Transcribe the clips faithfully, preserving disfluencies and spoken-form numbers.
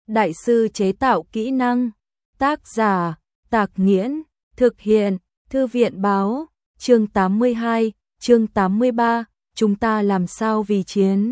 Đại sư chế tạo kỹ năng. Tác giả, Tạc Nghiễn. Thực hiện, Thư viện báo. Chương tám mươi hai, chương tám mươi ba, chúng ta làm sao vì chiến.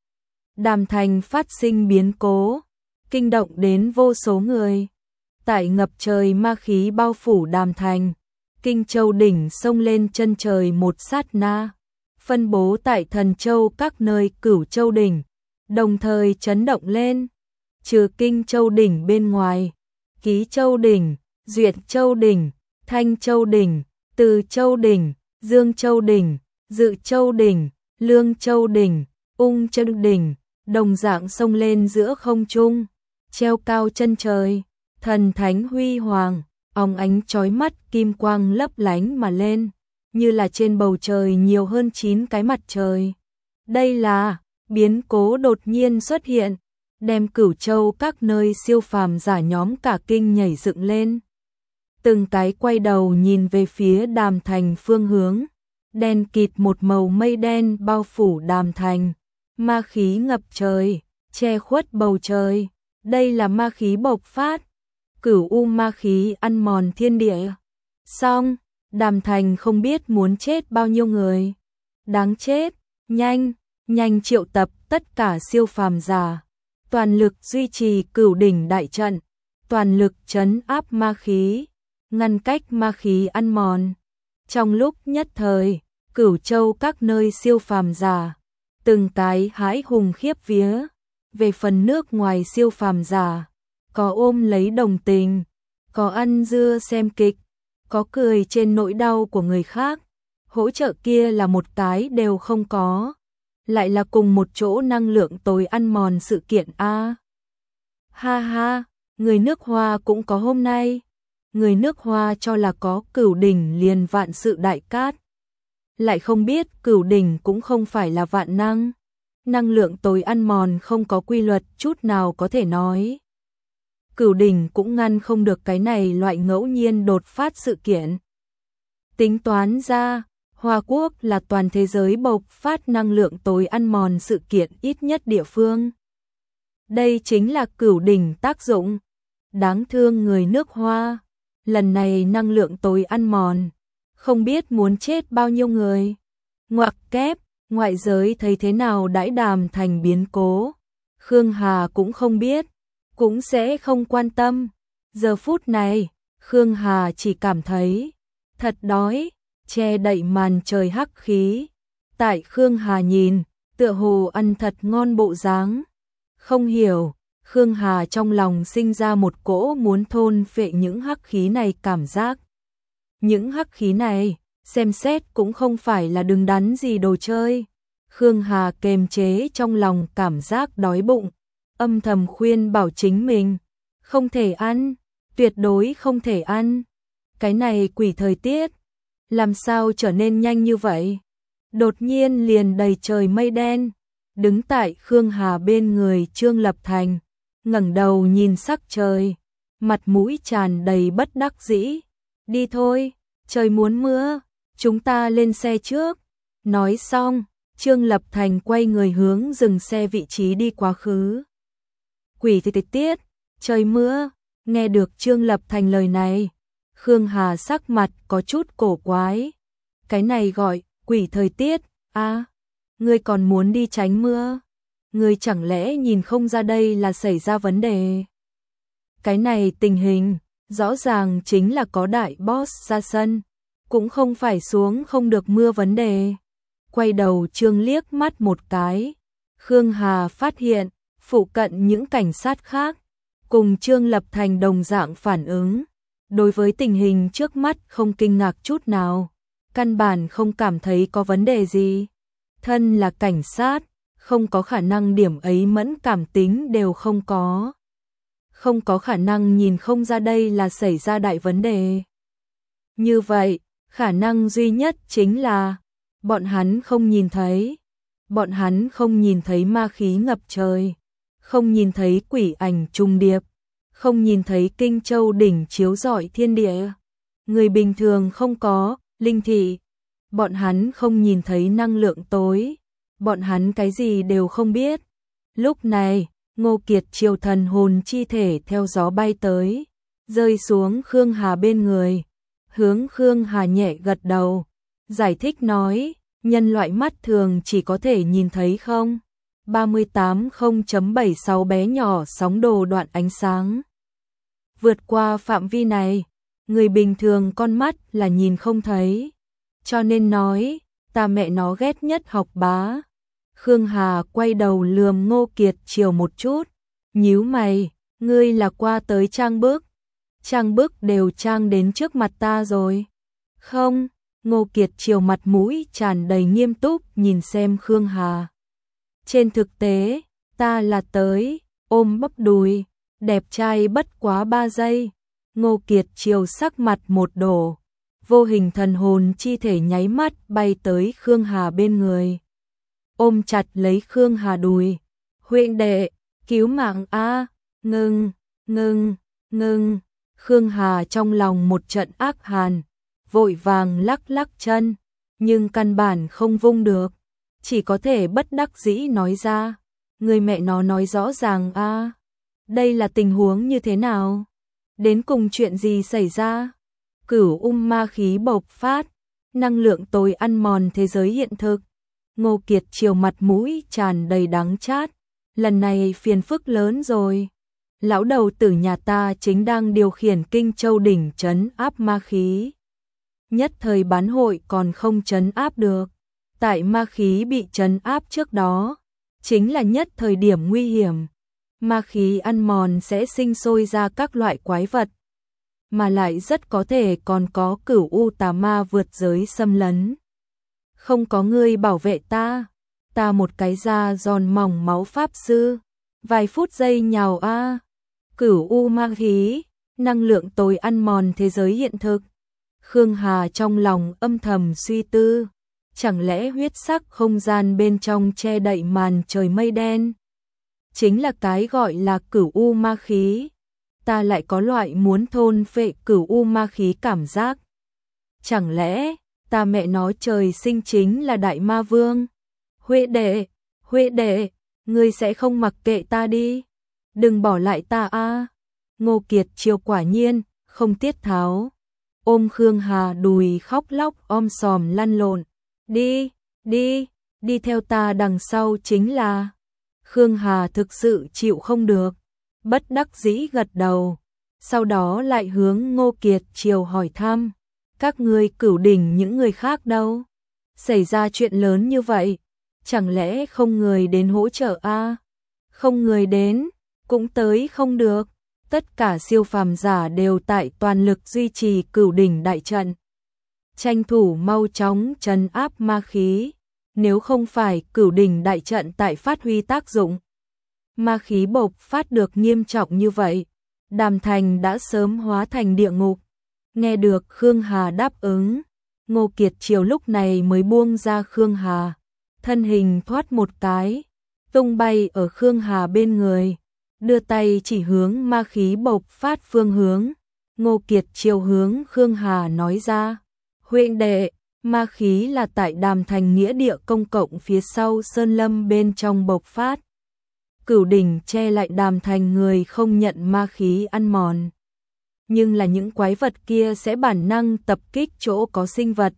Đàm Thành phát sinh biến cố, kinh động đến vô số người. Tại ngập trời ma khí bao phủ Đàm Thành, Kinh Châu đỉnh xông lên chân trời một sát na, phân bố tại Thần Châu các nơi Cửu Châu đỉnh, đồng thời chấn động lên. Trừ Kinh Châu đỉnh bên ngoài, Ký Châu đỉnh, Duyệt Châu đỉnh, Thanh Châu đỉnh, Từ Châu đỉnh, Dương Châu đỉnh, Dự Châu đỉnh, Lương Châu đỉnh, Ung Châu đỉnh, đồng dạng xông lên giữa không trung, treo cao chân trời, thần thánh huy hoàng, óng ánh chói mắt kim quang lấp lánh mà lên, như là trên bầu trời nhiều hơn chín cái mặt trời. Đây là biến cố đột nhiên xuất hiện, đem Cửu Châu các nơi siêu phàm giả nhóm cả kinh nhảy dựng lên. Từng cái quay đầu nhìn về phía Đàm Thành phương hướng, đen kịt một màu mây đen bao phủ Đàm Thành, ma khí ngập trời, che khuất bầu trời. Đây là ma khí bộc phát, cửu u ma khí ăn mòn thiên địa. Xong, Đàm Thành không biết muốn chết bao nhiêu người. Đáng chết, nhanh, nhanh triệu tập tất cả siêu phàm giả, toàn lực duy trì cửu đỉnh đại trận, toàn lực trấn áp ma khí, ngăn cách ma khí ăn mòn. Trong lúc nhất thời, Cửu Châu các nơi siêu phàm giả, từng cái hãi hùng khiếp vía. Về phần nước ngoài siêu phàm giả, có ôm lấy đồng tình, có ăn dưa xem kịch, có cười trên nỗi đau của người khác. Hỗ trợ kia là một cái đều không có, lại là cùng một chỗ năng lượng tối ăn mòn sự kiện a. Ha ha, người nước Hoa cũng có hôm nay. Người nước Hoa cho là có cửu đỉnh liền vạn sự đại cát, lại không biết cửu đỉnh cũng không phải là vạn năng. Năng lượng tối ăn mòn không có quy luật chút nào có thể nói. Cửu đỉnh cũng ngăn không được cái này loại ngẫu nhiên đột phát sự kiện. Tính toán ra, Hoa Quốc là toàn thế giới bộc phát năng lượng tối ăn mòn sự kiện ít nhất địa phương. Đây chính là cửu đỉnh tác dụng. Đáng thương người nước Hoa, lần này năng lượng tối ăn mòn, không biết muốn chết bao nhiêu người. Ngoặc kép, ngoại giới thấy thế nào đãi Đàm Thành biến cố, Khương Hà cũng không biết, cũng sẽ không quan tâm. Giờ phút này, Khương Hà chỉ cảm thấy thật đói, che đậy màn trời hắc khí. Tại Khương Hà nhìn, tựa hồ ăn thật ngon bộ dáng. Không hiểu, Khương Hà trong lòng sinh ra một cỗ muốn thôn phệ những hắc khí này cảm giác. Những hắc khí này, xem xét cũng không phải là đứng đắn gì đồ chơi. Khương Hà kềm chế trong lòng cảm giác đói bụng, âm thầm khuyên bảo chính mình, không thể ăn, tuyệt đối không thể ăn. Cái này quỷ thời tiết, làm sao trở nên nhanh như vậy? Đột nhiên liền đầy trời mây đen, đứng tại Khương Hà bên người Trương Lập Thành, ngẩng đầu nhìn sắc trời, mặt mũi tràn đầy bất đắc dĩ. Đi thôi, trời muốn mưa, chúng ta lên xe trước. Nói xong, Trương Lập Thành quay người hướng dừng xe vị trí đi quá khứ. Quỷ thì tiết tiết, trời mưa. Nghe được Trương Lập Thành lời này, Khương Hà sắc mặt có chút cổ quái. Cái này gọi quỷ thời tiết, à, ngươi còn muốn đi tránh mưa? Ngươi chẳng lẽ nhìn không ra đây là xảy ra vấn đề? Cái này tình hình, rõ ràng chính là có đại boss ra sân, cũng không phải xuống không được mưa vấn đề. Quay đầu Trương liếc mắt một cái, Khương Hà phát hiện, phụ cận những cảnh sát khác, cùng Trương Lập Thành đồng dạng phản ứng. Đối với tình hình trước mắt không kinh ngạc chút nào, căn bản không cảm thấy có vấn đề gì. Thân là cảnh sát, không có khả năng điểm ấy mẫn cảm tính đều không có. Không có khả năng nhìn không ra đây là xảy ra đại vấn đề. Như vậy, khả năng duy nhất chính là bọn hắn không nhìn thấy. Bọn hắn không nhìn thấy ma khí ngập trời, không nhìn thấy quỷ ảnh trùng điệp, không nhìn thấy Kinh Châu đỉnh chiếu rọi thiên địa. Người bình thường không có, linh thị. Bọn hắn không nhìn thấy năng lượng tối. Bọn hắn cái gì đều không biết. Lúc này, Ngô Kiệt Triều thần hồn chi thể theo gió bay tới, rơi xuống Khương Hà bên người, hướng Khương Hà nhẹ gật đầu, giải thích nói, nhân loại mắt thường chỉ có thể nhìn thấy không ba mươi tám không chấm bảy sáu bé nhỏ sóng đồ đoạn ánh sáng. Vượt qua phạm vi này, người bình thường con mắt là nhìn không thấy, cho nên nói, ta mẹ nó ghét nhất học bá. Khương Hà quay đầu lườm Ngô Kiệt Triều một chút, nhíu mày, ngươi là qua tới trang bức, trang bức đều trang đến trước mặt ta rồi. Không, Ngô Kiệt Triều mặt mũi tràn đầy nghiêm túc nhìn xem Khương Hà. Trên thực tế, ta là tới, ôm bắp đùi, đẹp trai bất quá ba giây. Ngô Kiệt Triều sắc mặt một đổ, vô hình thần hồn chi thể nháy mắt bay tới Khương Hà bên người. Ôm chặt lấy Khương Hà đùi, huynh đệ, cứu mạng a, ngưng, ngưng, ngưng. Khương Hà trong lòng một trận ác hàn, vội vàng lắc lắc chân, nhưng căn bản không vung được, chỉ có thể bất đắc dĩ nói ra, người mẹ nó nói rõ ràng a, đây là tình huống như thế nào? Đến cùng chuyện gì xảy ra? Cửu um ma khí bộc phát, năng lượng tối ăn mòn thế giới hiện thực. Ngô Kiệt Triều mặt mũi tràn đầy đắng chát, lần này phiền phức lớn rồi. Lão đầu tử nhà ta chính đang điều khiển Kinh Châu đỉnh trấn áp ma khí. Nhất thời bán hội còn không trấn áp được. Tại ma khí bị trấn áp trước đó, chính là nhất thời điểm nguy hiểm. Ma khí ăn mòn sẽ sinh sôi ra các loại quái vật, mà lại rất có thể còn có cửu u tà ma vượt giới xâm lấn. Không có người bảo vệ ta, ta một cái da giòn mỏng máu pháp sư, vài phút giây nhào a. Cửu u ma khí, năng lượng tối ăn mòn thế giới hiện thực. Khương Hà trong lòng âm thầm suy tư, chẳng lẽ huyết sắc không gian bên trong che đậy màn trời mây đen chính là cái gọi là cửu u ma khí? Ta lại có loại muốn thôn phệ cửu u ma khí cảm giác. Chẳng lẽ ta mẹ nó trời sinh chính là đại ma vương? Huệ đệ, Huệ đệ, ngươi sẽ không mặc kệ ta đi, đừng bỏ lại ta a. Ngô Kiệt Triều quả nhiên không tiết tháo, ôm Khương Hà đùi khóc lóc om sòm lăn lộn. Đi, đi, đi theo ta đằng sau chính là. Khương Hà thực sự chịu không được, bất đắc dĩ gật đầu, sau đó lại hướng Ngô Kiệt Triều hỏi thăm, các ngươi Cửu Đỉnh những người khác đâu? Xảy ra chuyện lớn như vậy, chẳng lẽ không người đến hỗ trợ a? Không người đến, cũng tới không được. Tất cả siêu phàm giả đều tại toàn lực duy trì Cửu Đỉnh đại trận, tranh thủ mau chóng trấn áp ma khí, nếu không phải Cửu Đỉnh đại trận tại phát huy tác dụng, ma khí bộc phát được nghiêm trọng như vậy, Đàm Thành đã sớm hóa thành địa ngục. Nghe được Khương Hà đáp ứng, Ngô Kiệt Triều lúc này mới buông ra Khương Hà, thân hình thoát một cái, tung bay ở Khương Hà bên người, đưa tay chỉ hướng ma khí bộc phát phương hướng. Ngô Kiệt Triều hướng Khương Hà nói ra, huynh đệ, ma khí là tại Đàm Thành nghĩa địa công cộng phía sau sơn lâm bên trong bộc phát. Cửu Đỉnh che lại Đàm Thành người không nhận ma khí ăn mòn, nhưng là những quái vật kia sẽ bản năng tập kích chỗ có sinh vật.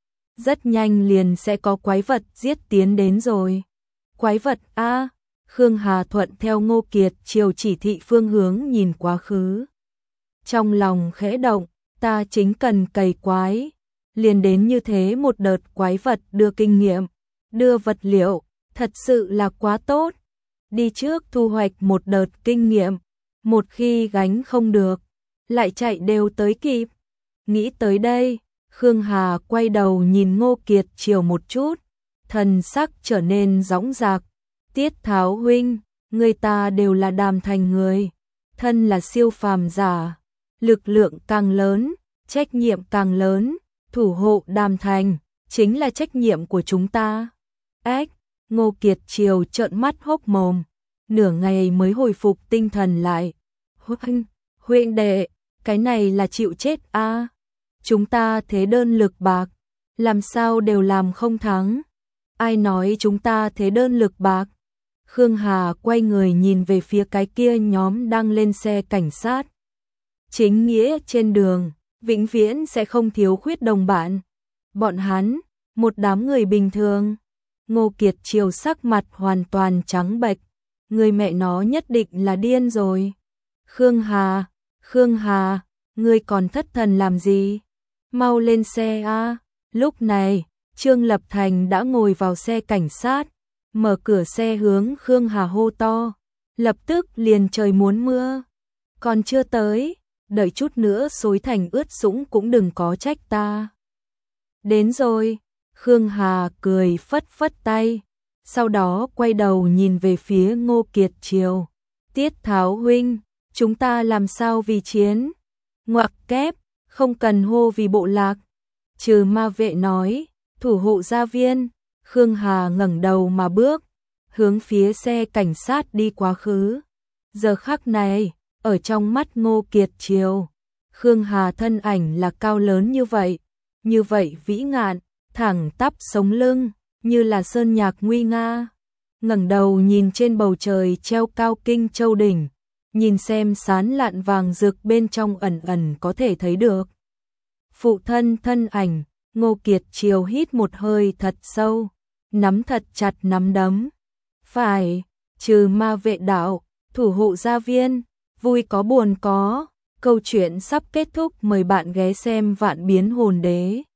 Rất nhanh liền sẽ có quái vật giết tiến đến rồi. Quái vật a? Khương Hà thuận theo Ngô Kiệt Triều chỉ thị phương hướng nhìn quá khứ. Trong lòng khẽ động, ta chính cần cày quái, liền đến như thế một đợt quái vật đưa kinh nghiệm, đưa vật liệu, thật sự là quá tốt. Đi trước thu hoạch một đợt kinh nghiệm, một khi gánh không được, lại chạy đều tới kịp. Nghĩ tới đây, Khương Hà quay đầu nhìn Ngô Kiệt Triều một chút, thần sắc trở nên dõng dạc. Tiết Tháo huynh, người ta đều là Đàm Thành người, thân là siêu phàm giả, lực lượng càng lớn, trách nhiệm càng lớn, thủ hộ Đàm Thành chính là trách nhiệm của chúng ta. Ếch, Ngô Kiệt Triều trợn mắt hốc mồm, nửa ngày mới hồi phục tinh thần lại. Huynh, huynh đệ, cái này là chịu chết a. À? Chúng ta thế đơn lực bạc, làm sao đều làm không thắng. Ai nói chúng ta thế đơn lực bạc? Khương Hà quay người nhìn về phía cái kia nhóm đang lên xe cảnh sát. Chính nghĩa trên đường, vĩnh viễn sẽ không thiếu khuyết đồng bạn. Bọn hắn, một đám người bình thường. Ngô Kiệt Triều sắc mặt hoàn toàn trắng bệch. Người mẹ nó nhất định là điên rồi. Khương Hà, Khương Hà, ngươi còn thất thần làm gì? Mau lên xe a. Lúc này, Trương Lập Thành đã ngồi vào xe cảnh sát, mở cửa xe hướng Khương Hà hô to, lập tức liền trời muốn mưa. Còn chưa tới, đợi chút nữa xối thành ướt sũng cũng đừng có trách ta. Đến rồi, Khương Hà cười phất phất tay, sau đó quay đầu nhìn về phía Ngô Kiệt Triều. Tiết Tháo huynh, chúng ta làm sao vì chiến? Ngoặc kép, không cần hô vì bộ lạc. Trừ Ma Vệ nói, thủ hộ gia viên. Khương Hà ngẩng đầu mà bước, hướng phía xe cảnh sát đi quá khứ. Giờ khắc này, ở trong mắt Ngô Kiệt Triều, Khương Hà thân ảnh là cao lớn như vậy, như vậy vĩ ngạn, thẳng tắp sống lưng, như là sơn nhạc nguy nga. Ngẩng đầu nhìn trên bầu trời treo cao Kinh Châu đỉnh, nhìn xem sán lạn vàng rực bên trong ẩn ẩn có thể thấy được phụ thân thân ảnh. Ngô Kiệt Triều hít một hơi thật sâu, nắm thật chặt nắm đấm. Phải, Trừ Ma Vệ đạo, thủ hộ gia viên, vui có buồn có. Câu chuyện sắp kết thúc, mời bạn ghé xem Vạn Biến Hồn Đế.